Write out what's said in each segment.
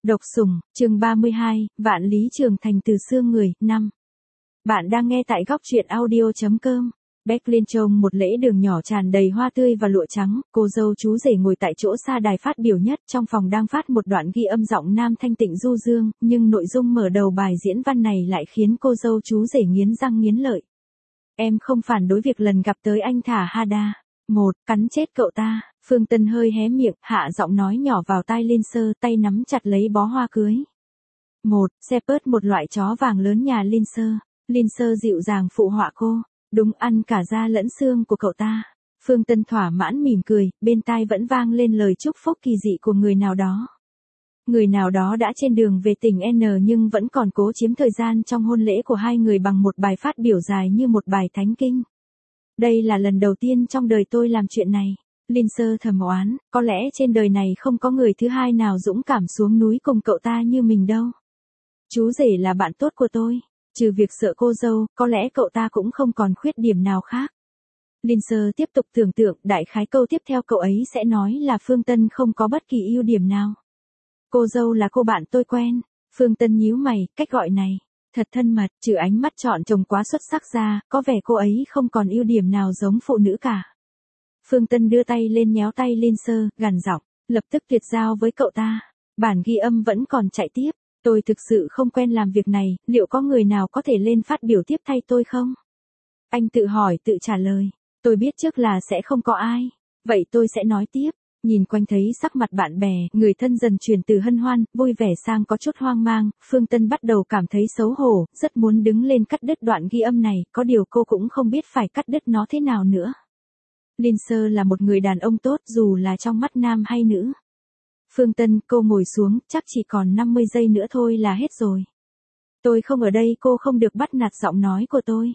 Độc sủng, chương 32, Vạn Lý Trường Thành từ xương người, 5. Bạn đang nghe tại góc truyện audio.com. Berlin trông một lễ đường nhỏ tràn đầy hoa tươi và lụa trắng, cô dâu chú rể ngồi tại chỗ xa đài phát biểu nhất, trong phòng đang phát một đoạn ghi âm giọng nam thanh tịnh du dương, nhưng nội dung mở đầu bài diễn văn này lại khiến cô dâu chú rể nghiến răng nghiến lợi. Em không phản đối việc lần gặp tới anh thả Hada. Cắn chết cậu ta. Phương Tân hơi hé miệng, hạ giọng nói nhỏ vào tai Lindsay, tay nắm chặt lấy bó hoa cưới. Shepherd, một loại chó vàng lớn nhà Lindsay. Lindsay dịu dàng phụ họa cô. Đúng, ăn cả da lẫn xương của cậu ta. Phương Tân thỏa mãn mỉm cười, bên tai vẫn vang lên lời chúc phúc kỳ dị của người nào đó. Người nào đó đã trên đường về tỉnh N nhưng vẫn còn cố chiếm thời gian trong hôn lễ của hai người bằng một bài phát biểu dài như một bài thánh kinh. Đây là lần đầu tiên trong đời tôi làm chuyện này. Lindsay thầm oán, có lẽ trên đời này không có người thứ hai nào dũng cảm xuống núi cùng cậu ta như mình đâu. Chú rể là bạn tốt của tôi. Trừ việc sợ cô dâu, có lẽ cậu ta cũng không còn khuyết điểm nào khác. Lindsay tiếp tục tưởng tượng, đại khái câu tiếp theo cậu ấy sẽ nói là Phương Tân không có bất kỳ ưu điểm nào. Cô dâu là cô bạn tôi quen. Phương Tân nhíu mày, cách gọi này thật thân mật, trừ ánh mắt chọn chồng quá xuất sắc ra, có vẻ cô ấy không còn ưu điểm nào giống phụ nữ cả. Phương Tân đưa tay lên nhéo tay Lindsay, gằn giọng, lập tức tuyệt giao với cậu ta. Bản ghi âm vẫn còn chạy tiếp. Tôi thực sự không quen làm việc này, liệu có người nào có thể lên phát biểu tiếp thay tôi không? Anh tự hỏi tự trả lời. Tôi biết trước là sẽ không có ai. Vậy tôi sẽ nói tiếp. Nhìn quanh thấy sắc mặt bạn bè, người thân dần chuyển từ hân hoan, vui vẻ sang có chút hoang mang, Phương Tân bắt đầu cảm thấy xấu hổ, rất muốn đứng lên cắt đứt đoạn ghi âm này, có điều cô cũng không biết phải cắt đứt nó thế nào nữa. Lindsay là một người đàn ông tốt dù là trong mắt nam hay nữ. Phương Tân, cô ngồi xuống, chắc chỉ còn 50 giây nữa thôi là hết rồi. Tôi không ở đây, cô không được bắt nạt giọng nói của tôi.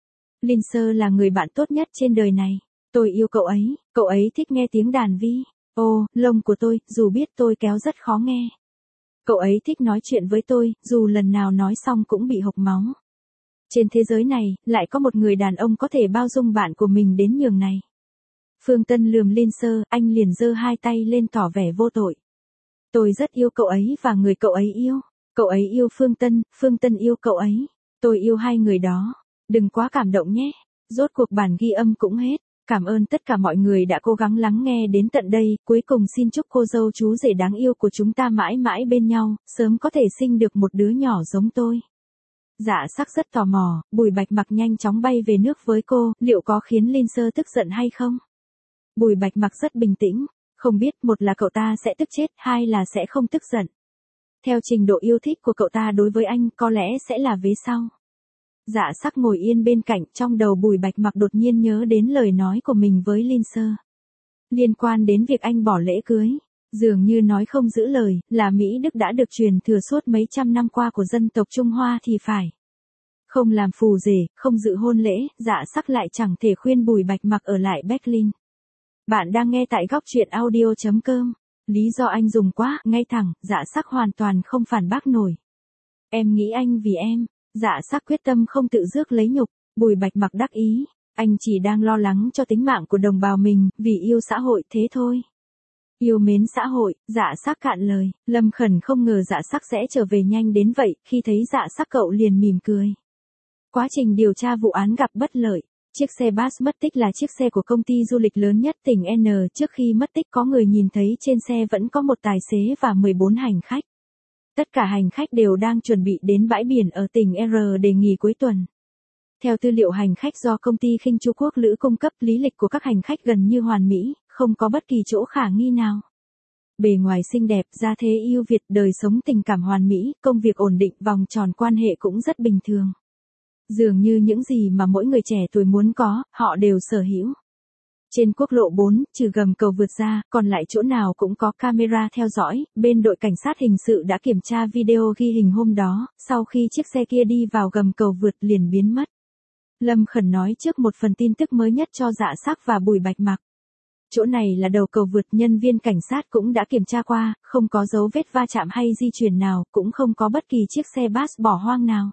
Lindsay là người bạn tốt nhất trên đời này. Tôi yêu cậu ấy thích nghe tiếng đàn vi. Ô, lông của tôi, dù biết tôi kéo rất khó nghe. Cậu ấy thích nói chuyện với tôi, dù lần nào nói xong cũng bị hộc máu. Trên thế giới này, lại có một người đàn ông có thể bao dung bạn của mình đến nhường này. Phương Tân lườm Lindsay, anh liền giơ hai tay lên tỏ vẻ vô tội. Tôi rất yêu cậu ấy và người cậu ấy yêu. Cậu ấy yêu Phương Tân yêu cậu ấy. Tôi yêu hai người đó. Đừng quá cảm động nhé. Rốt cuộc bản ghi âm cũng hết. Cảm ơn tất cả mọi người đã cố gắng lắng nghe đến tận đây. Cuối cùng xin chúc cô dâu chú rể đáng yêu của chúng ta mãi mãi bên nhau, sớm có thể sinh được một đứa nhỏ giống tôi. Dạ sắc rất tò mò, Bùi Bạch Mặc nhanh chóng bay về nước với cô, liệu có khiến Lindsay tức giận hay không? Bùi Bạch Mặc rất bình tĩnh, không biết, một là cậu ta sẽ tức chết, hai là sẽ không tức giận. Theo trình độ yêu thích của cậu ta đối với anh, có lẽ sẽ là vế sau. Dạ sắc ngồi yên bên cạnh, trong đầu Bùi Bạch Mặc đột nhiên nhớ đến lời nói của mình với Lindsay. Liên quan đến việc anh bỏ lễ cưới, dường như nói không giữ lời, là Mỹ Đức đã được truyền thừa suốt mấy trăm năm qua của dân tộc Trung Hoa thì phải. Không làm phù rể, không dự hôn lễ, dạ sắc lại chẳng thể khuyên Bùi Bạch Mặc ở lại Berlin. Bạn đang nghe tại góc truyện audio.com. Lý do anh dùng quá, ngay thẳng, dạ sắc hoàn toàn không phản bác nổi. Em nghĩ anh vì em. Dạ sắc quyết tâm không tự rước lấy nhục. Bùi Bạch Mặc đắc ý. Anh chỉ đang lo lắng cho tính mạng của đồng bào mình, vì yêu xã hội thế thôi. Yêu mến xã hội, dạ sắc cạn lời. Lâm Khẩn không ngờ dạ sắc sẽ trở về nhanh đến vậy, khi thấy dạ sắc cậu liền mỉm cười. Quá trình điều tra vụ án gặp bất lợi. Chiếc xe bus mất tích là chiếc xe của công ty du lịch lớn nhất tỉnh N. Trước khi mất tích có người nhìn thấy trên xe vẫn có một tài xế và 14 hành khách. Tất cả hành khách đều đang chuẩn bị đến bãi biển ở tỉnh R để nghỉ cuối tuần. Theo tư liệu hành khách do công ty Khinh Chu Quốc Lữ cung cấp, lý lịch của các hành khách gần như hoàn mỹ, không có bất kỳ chỗ khả nghi nào. Bề ngoài xinh đẹp, gia thế ưu việt, đời sống tình cảm hoàn mỹ, công việc ổn định, vòng tròn quan hệ cũng rất bình thường. Dường như những gì mà mỗi người trẻ tuổi muốn có, họ đều sở hữu. Trên quốc lộ 4, trừ gầm cầu vượt ra, còn lại chỗ nào cũng có camera theo dõi, bên đội cảnh sát hình sự đã kiểm tra video ghi hình hôm đó, sau khi chiếc xe kia đi vào gầm cầu vượt liền biến mất. Lâm Khẩn nói trước một phần tin tức mới nhất cho dạ sắc và Bùi Bạch Mặc. Chỗ này là đầu cầu vượt, nhân viên cảnh sát cũng đã kiểm tra qua, không có dấu vết va chạm hay di chuyển nào, cũng không có bất kỳ chiếc xe bus bỏ hoang nào.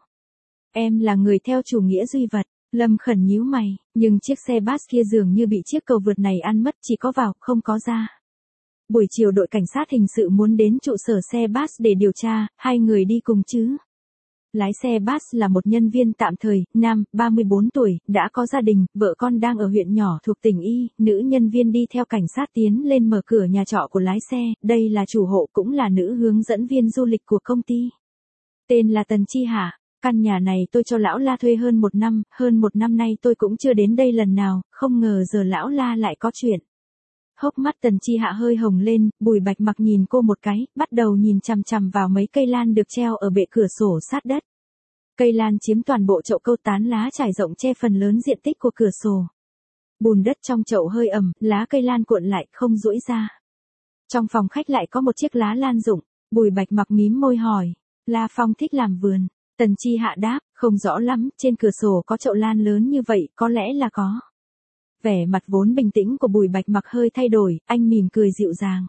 Em là người theo chủ nghĩa duy vật. Lâm Khẩn nhíu mày, nhưng chiếc xe bus kia dường như bị chiếc cầu vượt này ăn mất, chỉ có vào, không có ra. Buổi chiều đội cảnh sát hình sự muốn đến trụ sở xe bus để điều tra, hai người đi cùng chứ. Lái xe bus là một nhân viên tạm thời, nam, 34 tuổi, đã có gia đình, vợ con đang ở huyện nhỏ thuộc tỉnh Y, nữ nhân viên đi theo cảnh sát tiến lên mở cửa nhà trọ của lái xe, đây là chủ hộ cũng là nữ hướng dẫn viên du lịch của công ty. Tên là Tần Chi Hạ, căn nhà này tôi cho lão La thuê hơn một năm nay tôi cũng chưa đến đây lần nào, không ngờ giờ lão La lại có chuyện. Hốc mắt Tần Chi Hạ hơi hồng lên, Bùi Bạch Mặc nhìn cô một cái, bắt đầu nhìn chằm chằm vào mấy cây lan được treo ở bệ cửa sổ sát đất. Cây lan chiếm toàn bộ chậu câu, tán lá trải rộng che phần lớn diện tích của cửa sổ. Bùn đất trong chậu hơi ẩm, lá cây lan cuộn lại, không duỗi ra. Trong phòng khách lại có một chiếc lá lan rụng, Bùi Bạch Mặc mím môi hỏi, La Phong thích làm vườn. Tần Chi Hạ đáp, không rõ lắm, trên cửa sổ có chậu lan lớn như vậy, có lẽ là có. Vẻ mặt vốn bình tĩnh của Bùi Bạch Mặc hơi thay đổi, anh mỉm cười dịu dàng.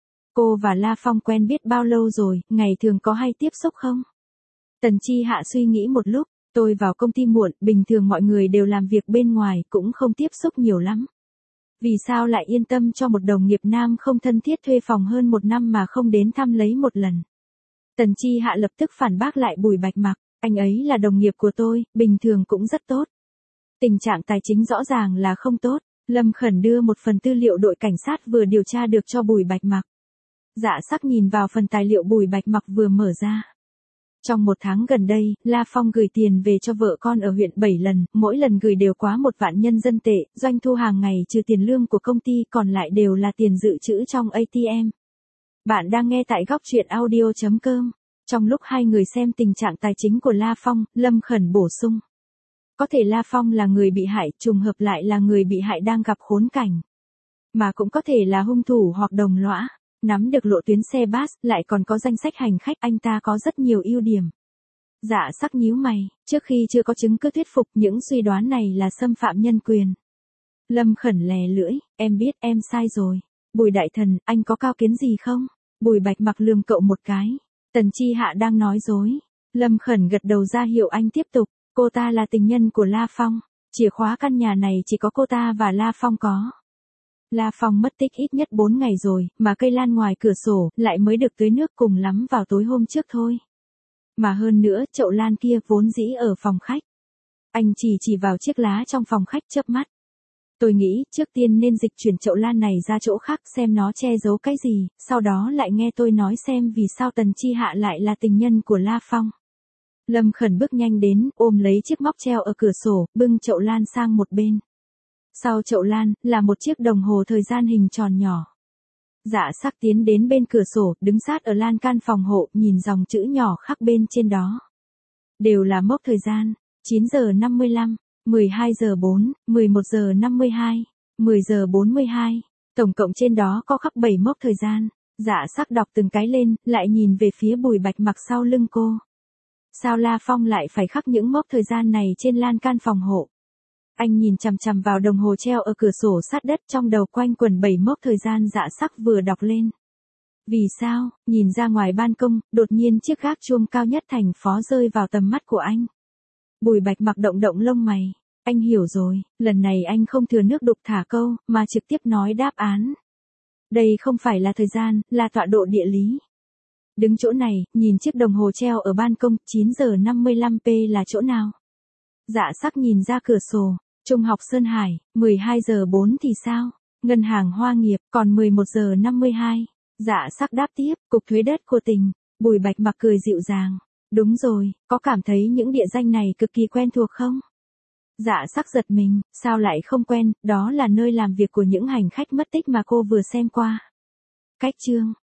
Cô và La Phong quen biết bao lâu rồi, ngày thường có hay tiếp xúc không? Tần Chi Hạ suy nghĩ một lúc, tôi vào công ty muộn, bình thường mọi người đều làm việc bên ngoài, cũng không tiếp xúc nhiều lắm. Vì sao lại yên tâm cho một đồng nghiệp nam không thân thiết thuê phòng hơn một năm mà không đến thăm lấy một lần? Tần Chi Hạ lập tức phản bác lại Bùi Bạch Mặc, anh ấy là đồng nghiệp của tôi, bình thường cũng rất tốt. Tình trạng tài chính rõ ràng là không tốt. Lâm Khẩn đưa một phần tư liệu đội cảnh sát vừa điều tra được cho Bùi Bạch Mặc. Dạ Sắc nhìn vào phần tài liệu Bùi Bạch Mặc vừa mở ra. Trong một tháng gần đây, La Phong gửi tiền về cho vợ con ở huyện 7 lần, mỗi lần gửi đều quá 1 vạn nhân dân tệ, doanh thu hàng ngày trừ tiền lương của công ty còn lại đều là tiền dự trữ trong ATM. Bạn đang nghe tại góc truyện audio.com. Trong lúc hai người xem tình trạng tài chính của La Phong, Lâm Khẩn bổ sung. Có thể La Phong là người bị hại, trùng hợp lại là người bị hại đang gặp khốn cảnh. Mà cũng có thể là hung thủ hoặc đồng lõa. Nắm được lộ tuyến xe bus, lại còn có danh sách hành khách, anh ta có rất nhiều ưu điểm. Dạ Sắc nhíu mày, trước khi chưa có chứng cứ thuyết phục, những suy đoán này là xâm phạm nhân quyền. Lâm Khẩn lè lưỡi, em biết em sai rồi. Bùi đại thần, anh có cao kiến gì không? Bùi Bạch Mặc lườm cậu một cái. Tần Chi Hạ đang nói dối. Lâm Khẩn gật đầu ra hiệu anh tiếp tục. Cô ta là tình nhân của La Phong. Chìa khóa căn nhà này chỉ có cô ta và La Phong có. La Phong mất tích ít nhất 4 ngày rồi, mà cây lan ngoài cửa sổ lại mới được tưới nước cùng lắm vào tối hôm trước thôi. Mà hơn nữa, chậu lan kia vốn dĩ ở phòng khách. Anh chỉ vào chiếc lá trong phòng khách chớp mắt. Tôi nghĩ trước tiên nên dịch chuyển chậu lan này ra chỗ khác xem nó che giấu cái gì, sau đó lại nghe tôi nói xem vì sao Tần Chi Hạ lại là tình nhân của La Phong. Lâm Khẩn bước nhanh đến, ôm lấy chiếc móc treo ở cửa sổ, bưng chậu lan sang một bên. Sau chậu lan, là một chiếc đồng hồ thời gian hình tròn nhỏ. Dạ Sắc tiến đến bên cửa sổ, đứng sát ở lan can phòng hộ, nhìn dòng chữ nhỏ khắc bên trên đó. Đều là mốc thời gian, 9 giờ 55, 12 giờ 4, 11 giờ 52, 10 giờ 42. Tổng cộng trên đó có khắc 7 mốc thời gian. Dạ Sắc đọc từng cái lên, lại nhìn về phía Bùi Bạch Mặc sau lưng cô. Sao La Phong lại phải khắc những mốc thời gian này trên lan can phòng hộ? Anh nhìn chằm chằm vào đồng hồ treo ở cửa sổ sát đất, trong đầu quanh quẩn 7 mốc thời gian. Dạ Sắc vừa đọc lên. Vì sao? Nhìn ra ngoài ban công, đột nhiên chiếc gác chuông cao nhất thành phố rơi vào tầm mắt của anh. Bùi Bạch Mặc động động lông mày. Anh hiểu rồi, lần này anh không thừa nước đục thả câu, mà trực tiếp nói đáp án. Đây không phải là thời gian, là tọa độ địa lý. Đứng chỗ này, nhìn chiếc đồng hồ treo ở ban công, 9 giờ 55p là chỗ nào? Dạ Sắc nhìn ra cửa sổ. Trung học Sơn Hải, 12 giờ 4 thì sao? Ngân hàng Hoa Nghiệp, còn 11 giờ 52. Dạ Sắc đáp tiếp, cục thuế đất của tỉnh. Bùi Bạch Mặc cười dịu dàng. Đúng rồi, có cảm thấy những địa danh này cực kỳ quen thuộc không? Dạ Sắc giật mình, sao lại không quen, đó là nơi làm việc của những hành khách mất tích mà cô vừa xem qua. Cách chương